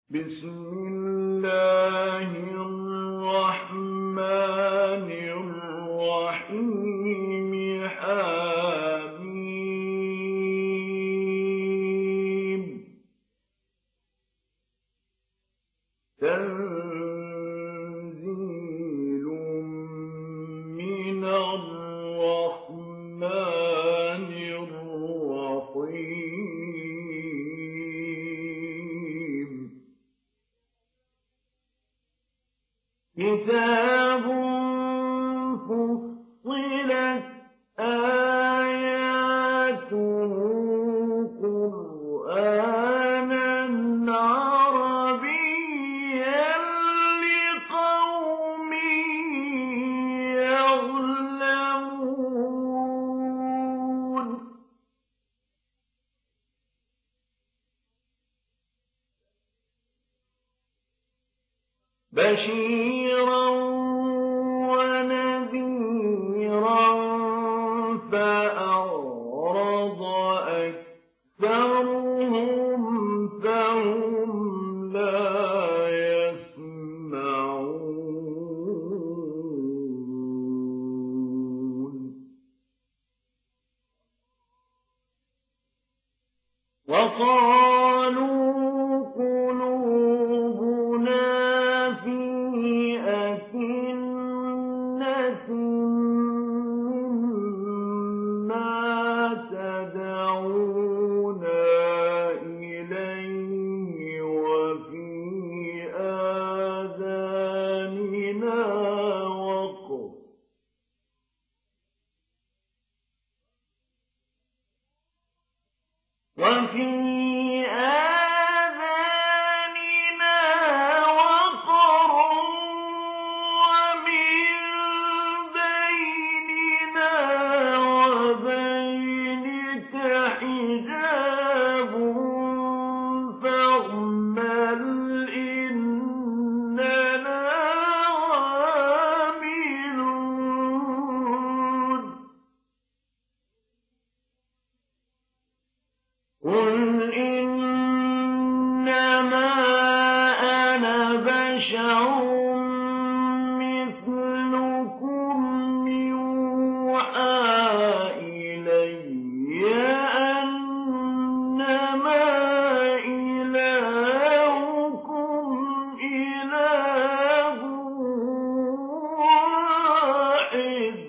بسم الله الرحمن الرحيم حميم تنزيل من الرحمن الرحيم كتاب فصلت آياته قرآنا عربيا لقوم يعلمون بشيرا ونذيرا فأعرض أكثرهم فهم لا يسمعون وقالوا قلوبنا في أكنة مما تدعونا إليه وفي آذاننا وقر ومن بيننا وبينك حجاب فاعمل إننا عاملون قل إنما أنا بشر مثلكم يوحى إلي أنما إلهكم إله واحد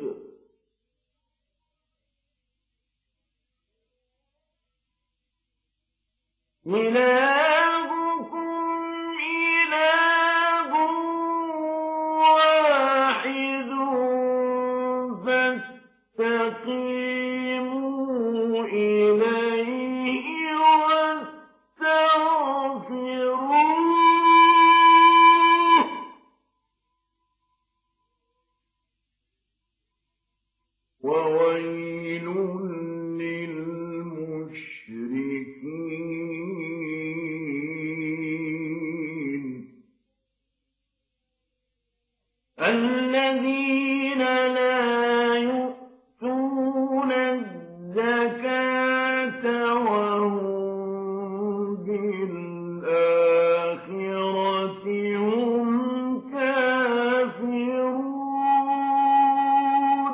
فاستقيموا إليه واستغفروه وويل للمشركين الذين لا يؤتون الزكاة وهم بالآخرة هم كافرون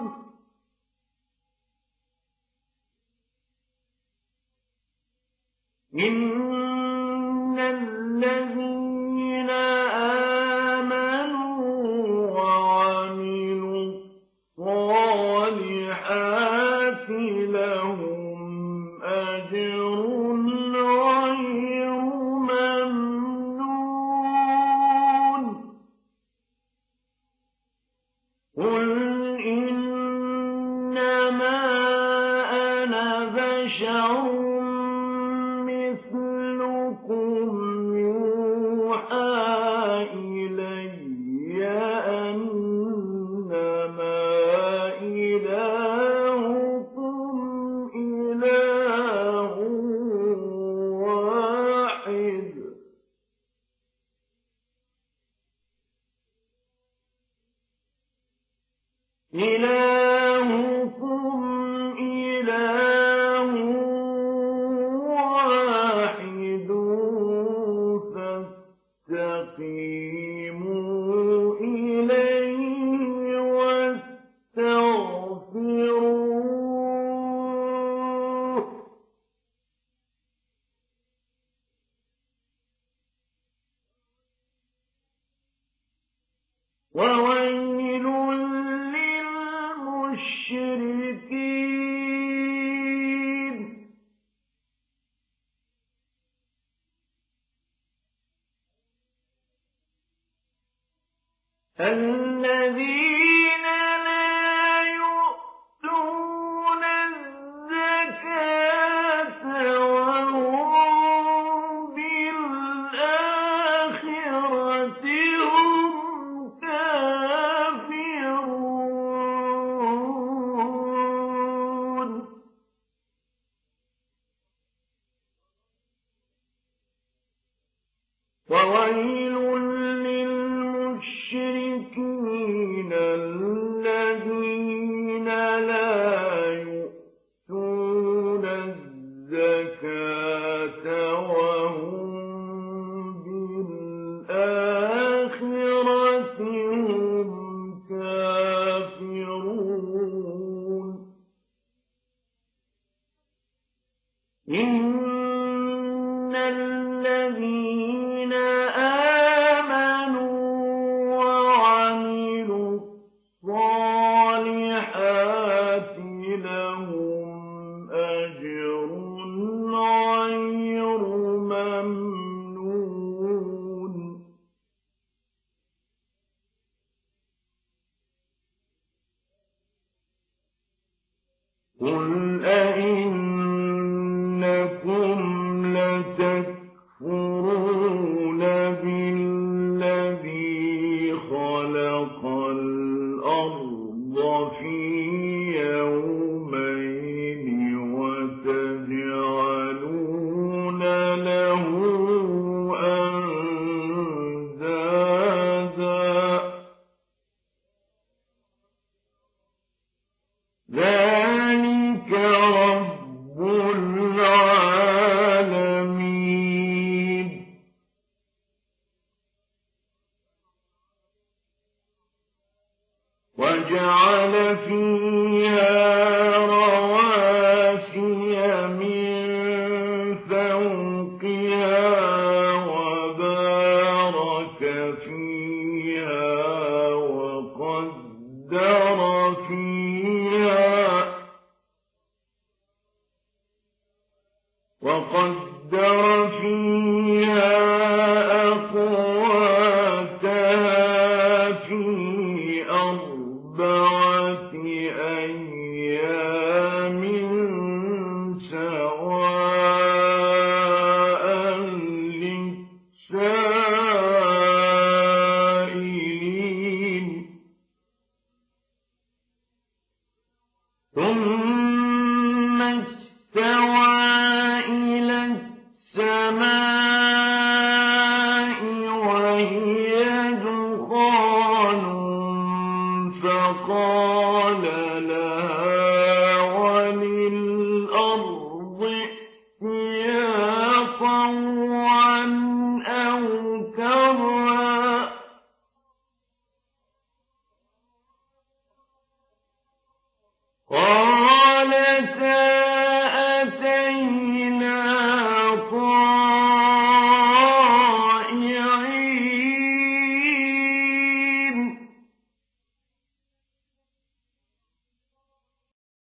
إن الذين آمنوا وعملوا الصالحات لهم أجر غير ممنون قل إنما أنا بشر مثلكم يوحى إلي أنما إلهكم إله واحد إلهكم إله واحد وأنيبوا إليه واستغفروه وويل للمشركين الذين لا يؤتون الزكاة وهم بالآخرة هم كافرون وويل للمشركين الذين لا يؤتون الزكاة وهم بالآخرة هم كافرون إن الذين آمنوا وعملوا الصالحات لهم أجر غير ممنون قل أئنكم لتكفرون بالذي خلق الأرض في يومين وتجعلون له أندادا ذلك رب العالمين وجعل فيها رواسي من فوقها وبارك فيها